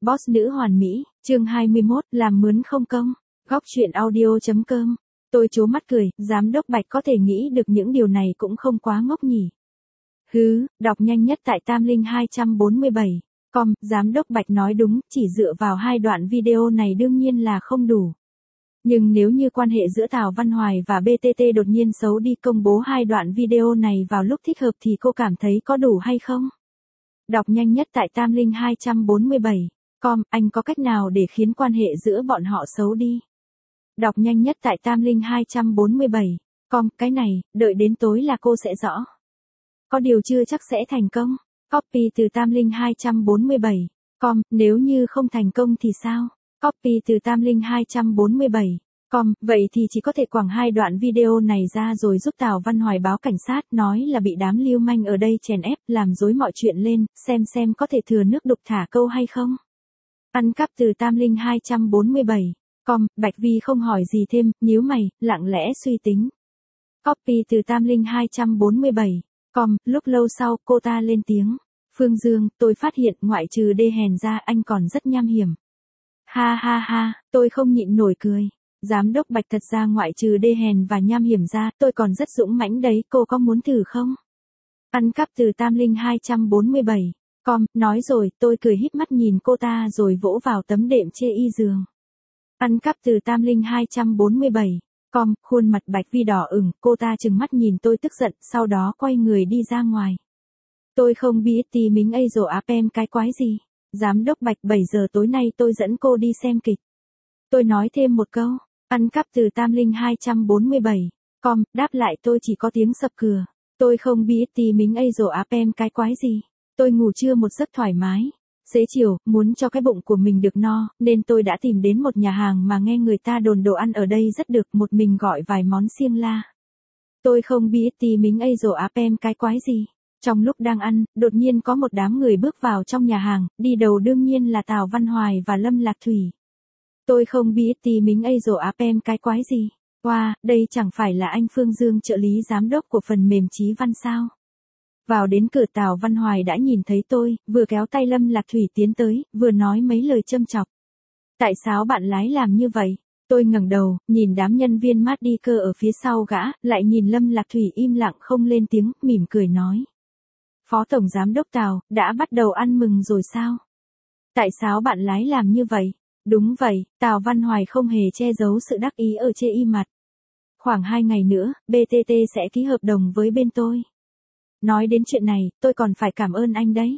Boss nữ hoàn mỹ, chương 21, làm mướn không công. Góc truyện audio.com. Tôi trố mắt cười, giám đốc Bạch có thể nghĩ được những điều này cũng không quá ngốc nhỉ. Đọc nhanh nhất tại Tamlinh247. Giám đốc Bạch nói đúng, chỉ dựa vào 2 đoạn video này đương nhiên là không đủ. Nhưng nếu như quan hệ giữa Tào Văn Hoài và BTT đột nhiên xấu đi công bố 2 đoạn video này vào lúc thích hợp thì cô cảm thấy có đủ hay không? Đọc nhanh nhất tại Tamlinh247. Anh có cách nào để khiến quan hệ giữa bọn họ xấu đi? Đọc nhanh nhất tại Tamlinh247. Cái này, đợi đến tối là cô sẽ rõ. Có điều chưa chắc sẽ thành công. Copy từ Tamlinh247. Nếu như không thành công thì sao? Copy từ Tamlinh247. Vậy thì chỉ có thể quảng 2 đoạn video này ra rồi giúp Tào Văn Hoài báo cảnh sát, nói là bị đám lưu manh ở đây chèn ép, làm rối mọi chuyện lên, xem có thể thừa nước đục thả câu hay không. Ăn cắp từ Tamlinh247. Bạch Vi không hỏi gì thêm, nhíu mày, lặng lẽ suy tính. Copy từ Tamlinh247. Lúc lâu sau, cô ta lên tiếng. Phương Dương, tôi phát hiện ngoại trừ đê hèn ra anh còn rất nham hiểm. Ha, tôi không nhịn nổi cười. Giám đốc Bạch thật ra ngoại trừ đê hèn và nham hiểm ra, tôi còn rất dũng mãnh đấy, cô có muốn thử không? Ăn cắp từ Tamlinh247. Nói rồi, tôi cười híp mắt nhìn cô ta rồi vỗ vào tấm đệm chê y giường. Ăn cắp từ Tamlinh247. Khuôn mặt Bạch Vi đỏ ửng, cô ta trừng mắt nhìn tôi tức giận, sau đó quay người đi ra ngoài. Tôi không biết tí mình ấy rồi áp em cái quái gì. Giám đốc Bạch 7 giờ tối nay tôi dẫn cô đi xem kịch. Tôi nói thêm một câu. Ăn cắp từ Tamlinh247. Đáp lại tôi chỉ có tiếng sập cửa. Tôi không biết tí mình ấy rồi áp em cái quái gì. Tôi ngủ trưa một giấc thoải mái. Xế chiều, muốn cho cái bụng của mình được no, nên tôi đã tìm đến một nhà hàng mà nghe người ta đồn đồ ăn ở đây rất được, một mình gọi vài món xiêng la. Tôi không biết tí mình ấy rồi áp em cái quái gì. Trong lúc đang ăn, đột nhiên có một đám người bước vào trong nhà hàng, đi đầu đương nhiên là Tào Văn Hoài và Lâm Lạc Thủy. Tôi không biết tí mình ấy rồi áp em cái quái gì. Đây chẳng phải là anh Phương Dương trợ lý giám đốc của phần mềm Chí Văn sao? Vào đến cửa Tào Văn Hoài đã nhìn thấy tôi, vừa kéo tay Lâm Lạc Thủy tiến tới, vừa nói mấy lời châm chọc. Tại sao bạn lái làm như vậy? Tôi ngẩng đầu, nhìn đám nhân viên mát đi cơ ở phía sau gã, lại nhìn Lâm Lạc Thủy im lặng không lên tiếng, mỉm cười nói. Phó Tổng Giám đốc Tào, đã bắt đầu ăn mừng rồi sao? Tại sao bạn lái làm như vậy? Đúng vậy, Tào Văn Hoài không hề che giấu sự đắc ý ở chê y mặt. Khoảng 2 ngày nữa, BTT sẽ ký hợp đồng với bên tôi. Nói đến chuyện này, tôi còn phải cảm ơn anh đấy.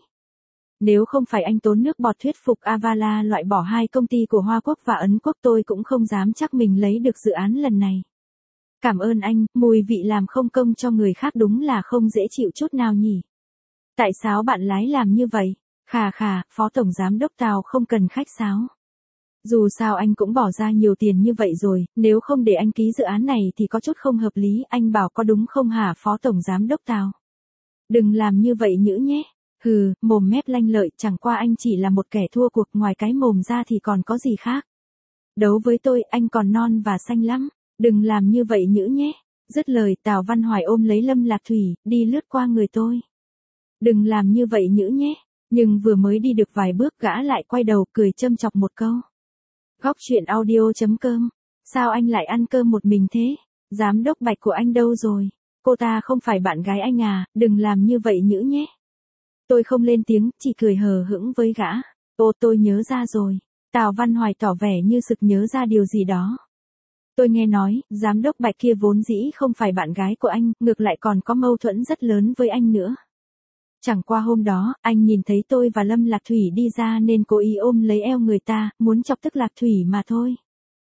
Nếu không phải anh tốn nước bọt thuyết phục Avala loại bỏ 2 công ty của Hoa Quốc và Ấn Quốc tôi cũng không dám chắc mình lấy được dự án lần này. Cảm ơn anh, mùi vị làm không công cho người khác đúng là không dễ chịu chút nào nhỉ. Tại sao bạn lái làm như vậy? Khà, Phó Tổng Giám đốc Tào không cần khách sáo. Dù sao anh cũng bỏ ra nhiều tiền như vậy rồi, nếu không để anh ký dự án này thì có chút không hợp lý, anh bảo có đúng không hả Phó Tổng Giám đốc Tào? Đừng làm như vậy nhỡ nhé. Mồm mép lanh lợi, chẳng qua anh chỉ là một kẻ thua cuộc, ngoài cái mồm ra thì còn có gì khác. Đấu với tôi, anh còn non và xanh lắm. Đừng làm như vậy nhỡ nhé. Dứt lời, Tào Văn Hoài ôm lấy Lâm Lạc Thủy, đi lướt qua người tôi. Đừng làm như vậy nhỡ nhé. Nhưng vừa mới đi được vài bước gã lại quay đầu cười châm chọc một câu. Góc truyện audio.com. Sao anh lại ăn cơm một mình thế? Giám đốc Bạch của anh đâu rồi? Cô ta không phải bạn gái anh à, đừng làm như vậy nhỡ nhé. Tôi không lên tiếng, chỉ cười hờ hững với gã. Tôi nhớ ra rồi. Tào Văn Hoài tỏ vẻ như sực nhớ ra điều gì đó. Tôi nghe nói, giám đốc Bạch kia vốn dĩ không phải bạn gái của anh, ngược lại còn có mâu thuẫn rất lớn với anh nữa. Chẳng qua hôm đó, anh nhìn thấy tôi và Lâm Lạc Thủy đi ra nên cố ý ôm lấy eo người ta, muốn chọc tức Lạc Thủy mà thôi.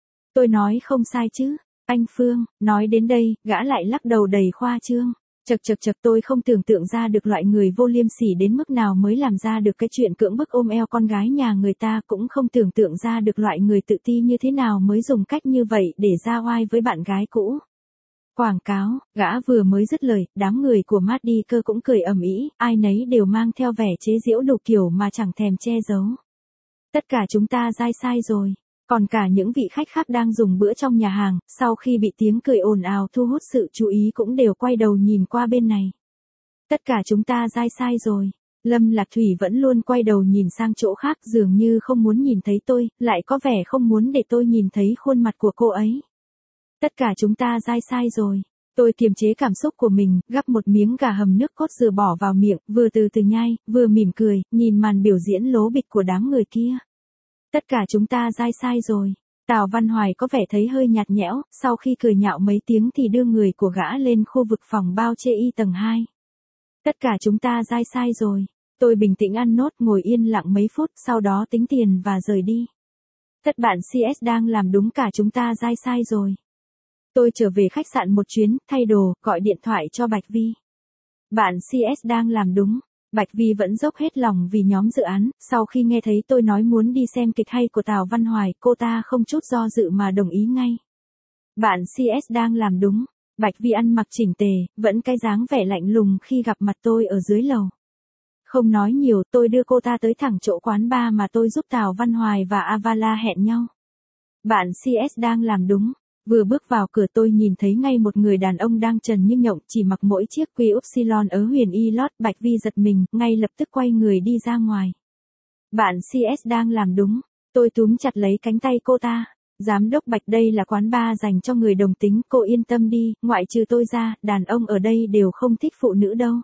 Tôi nói không sai chứ. Anh Phương, nói đến đây, gã lại lắc đầu đầy khoa trương. Chật tôi không tưởng tượng ra được loại người vô liêm sỉ đến mức nào mới làm ra được cái chuyện cưỡng bức ôm eo con gái nhà người ta, cũng không tưởng tượng ra được loại người tự ti như thế nào mới dùng cách như vậy để ra oai với bạn gái cũ. Quảng cáo, gã vừa mới dứt lời, đám người của Mát đi cơ cũng cười ầm ĩ, ai nấy đều mang theo vẻ chế giễu đủ kiểu mà chẳng thèm che giấu. Tất cả chúng ta dai sai rồi. Còn cả những vị khách khác đang dùng bữa trong nhà hàng, sau khi bị tiếng cười ồn ào thu hút sự chú ý cũng đều quay đầu nhìn qua bên này. Tất cả chúng ta dai sai rồi. Lâm Lạc Thủy vẫn luôn quay đầu nhìn sang chỗ khác dường như không muốn nhìn thấy tôi, lại có vẻ không muốn để tôi nhìn thấy khuôn mặt của cô ấy. Tất cả chúng ta sai rồi. Tôi kiềm chế cảm xúc của mình, gắp một miếng gà hầm nước cốt dừa bỏ vào miệng, vừa từ từ nhai, vừa mỉm cười, nhìn màn biểu diễn lố bịch của đám người kia. Tất cả chúng ta sai rồi. Tào Văn Hoài có vẻ thấy hơi nhạt nhẽo, sau khi cười nhạo mấy tiếng thì đưa người của gã lên khu vực phòng bao chê y tầng 2. Tất cả chúng ta sai rồi. Tôi bình tĩnh ăn nốt, ngồi yên lặng mấy phút, sau đó tính tiền và rời đi. Tất bạn CS đang làm đúng, cả chúng ta sai rồi. Tôi trở về khách sạn một chuyến, thay đồ, gọi điện thoại cho Bạch Vi. Bạn CS đang làm đúng. Bạch Vi vẫn dốc hết lòng vì nhóm dự án, sau khi nghe thấy tôi nói muốn đi xem kịch hay của Tào Văn Hoài, cô ta không chút do dự mà đồng ý ngay. Bạn CS đang làm đúng. Bạch Vi ăn mặc chỉnh tề, vẫn cái dáng vẻ lạnh lùng khi gặp mặt tôi ở dưới lầu. Không nói nhiều, tôi đưa cô ta tới thẳng chỗ quán bar mà tôi giúp Tào Văn Hoài và Avala hẹn nhau. Bạn CS đang làm đúng. Vừa bước vào cửa tôi nhìn thấy ngay một người đàn ông đang trần như nhộng, chỉ mặc mỗi chiếc quy upsilon ở huyền y lót. Bạch Vi giật mình, ngay lập tức quay người đi ra ngoài. Bạn CS đang làm đúng. Tôi túm chặt lấy cánh tay cô ta. Giám đốc Bạch, đây là quán bar dành cho người đồng tính, cô yên tâm đi, ngoại trừ tôi ra, đàn ông ở đây đều không thích phụ nữ đâu.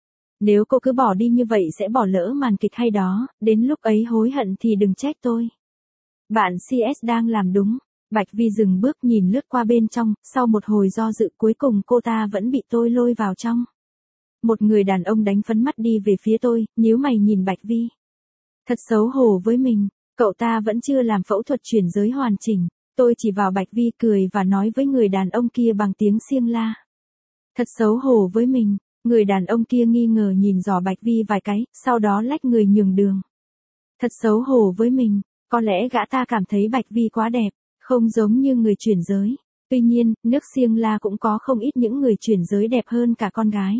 Nếu cô cứ bỏ đi như vậy sẽ bỏ lỡ màn kịch hay đó, đến lúc ấy hối hận thì đừng trách tôi. Bạn CS đang làm đúng. Bạch Vi dừng bước nhìn lướt qua bên trong, sau một hồi do dự cuối cùng cô ta vẫn bị tôi lôi vào trong. Một người đàn ông đánh phấn mắt đi về phía tôi, nhíu mày nhìn Bạch Vi. Thật xấu hổ với mình, cậu ta vẫn chưa làm phẫu thuật chuyển giới hoàn chỉnh. Tôi chỉ vào Bạch Vi cười và nói với người đàn ông kia bằng tiếng xiêng la. Thật xấu hổ với mình, người đàn ông kia nghi ngờ nhìn dò Bạch Vi vài cái, sau đó lách người nhường đường. Thật xấu hổ với mình, có lẽ gã ta cảm thấy Bạch Vi quá đẹp. Không giống như người chuyển giới. Tuy nhiên, nước Siêng La cũng có không ít những người chuyển giới đẹp hơn cả con gái.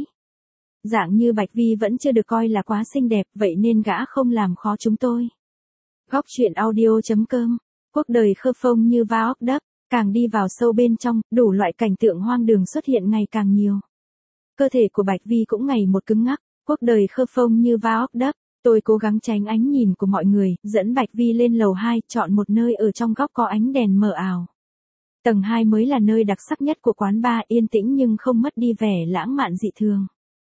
Dạng như Bạch Vi vẫn chưa được coi là quá xinh đẹp, vậy nên gã không làm khó chúng tôi. Góc truyện audio.com. Cuộc đời khơ phông như va ốc đắp, càng đi vào sâu bên trong, đủ loại cảnh tượng hoang đường xuất hiện ngày càng nhiều. Cơ thể của Bạch Vi cũng ngày một cứng ngắc, cuộc đời khơ phông như va ốc đắp. Tôi cố gắng tránh ánh nhìn của mọi người, dẫn Bạch Vi lên lầu 2, chọn một nơi ở trong góc có ánh đèn mờ ảo. Tầng 2 mới là nơi đặc sắc nhất của quán bar, yên tĩnh nhưng không mất đi vẻ lãng mạn dị thường.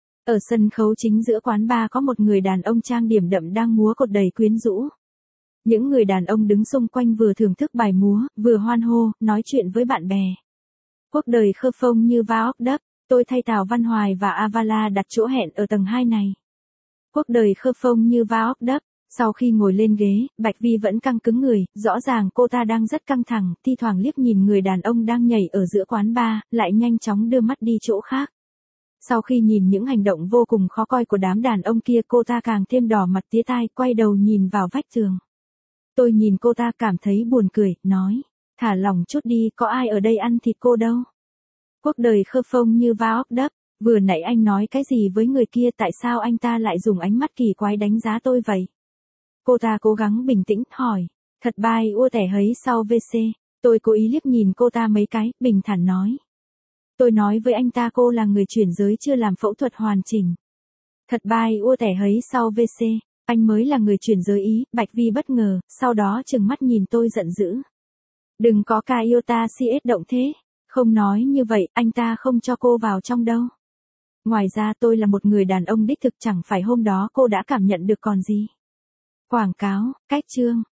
Ở sân khấu chính giữa quán bar có một người đàn ông trang điểm đậm đang múa cột đầy quyến rũ. Những người đàn ông đứng xung quanh vừa thưởng thức bài múa, vừa hoan hô, nói chuyện với bạn bè. Cuộc đời khơ phông như va ốc đắp, tôi thay Tào Văn Hoài và Avala đặt chỗ hẹn ở tầng 2 này. Cuộc đời khơ phông như va ốc đắp, sau khi ngồi lên ghế, Bạch Vi vẫn căng cứng người, rõ ràng cô ta đang rất căng thẳng, thi thoảng liếc nhìn người đàn ông đang nhảy ở giữa quán bar, lại nhanh chóng đưa mắt đi chỗ khác. Sau khi nhìn những hành động vô cùng khó coi của đám đàn ông kia, cô ta càng thêm đỏ mặt tía tai, quay đầu nhìn vào vách tường. Tôi nhìn cô ta cảm thấy buồn cười, nói, thả lỏng chút đi, có ai ở đây ăn thịt cô đâu. Cuộc đời khơ phông như va ốc đắp. Vừa nãy anh nói cái gì với người kia, tại sao anh ta lại dùng ánh mắt kỳ quái đánh giá tôi vậy? Cô ta cố gắng bình tĩnh, hỏi. Thật bai ua tẻ hấy sau WC. Tôi cố ý liếc nhìn cô ta mấy cái, bình thản nói. Tôi nói với anh ta cô là người chuyển giới chưa làm phẫu thuật hoàn chỉnh. Thật bai ua tẻ hấy sau WC. Anh mới là người chuyển giới ý, Bạch Vi bất ngờ, sau đó trừng mắt nhìn tôi giận dữ. Đừng có ca yêu ta CS động thế. Không nói như vậy, anh ta không cho cô vào trong đâu. Ngoài ra tôi là một người đàn ông đích thực, chẳng phải hôm đó cô đã cảm nhận được còn gì. Quảng cáo, cách chương.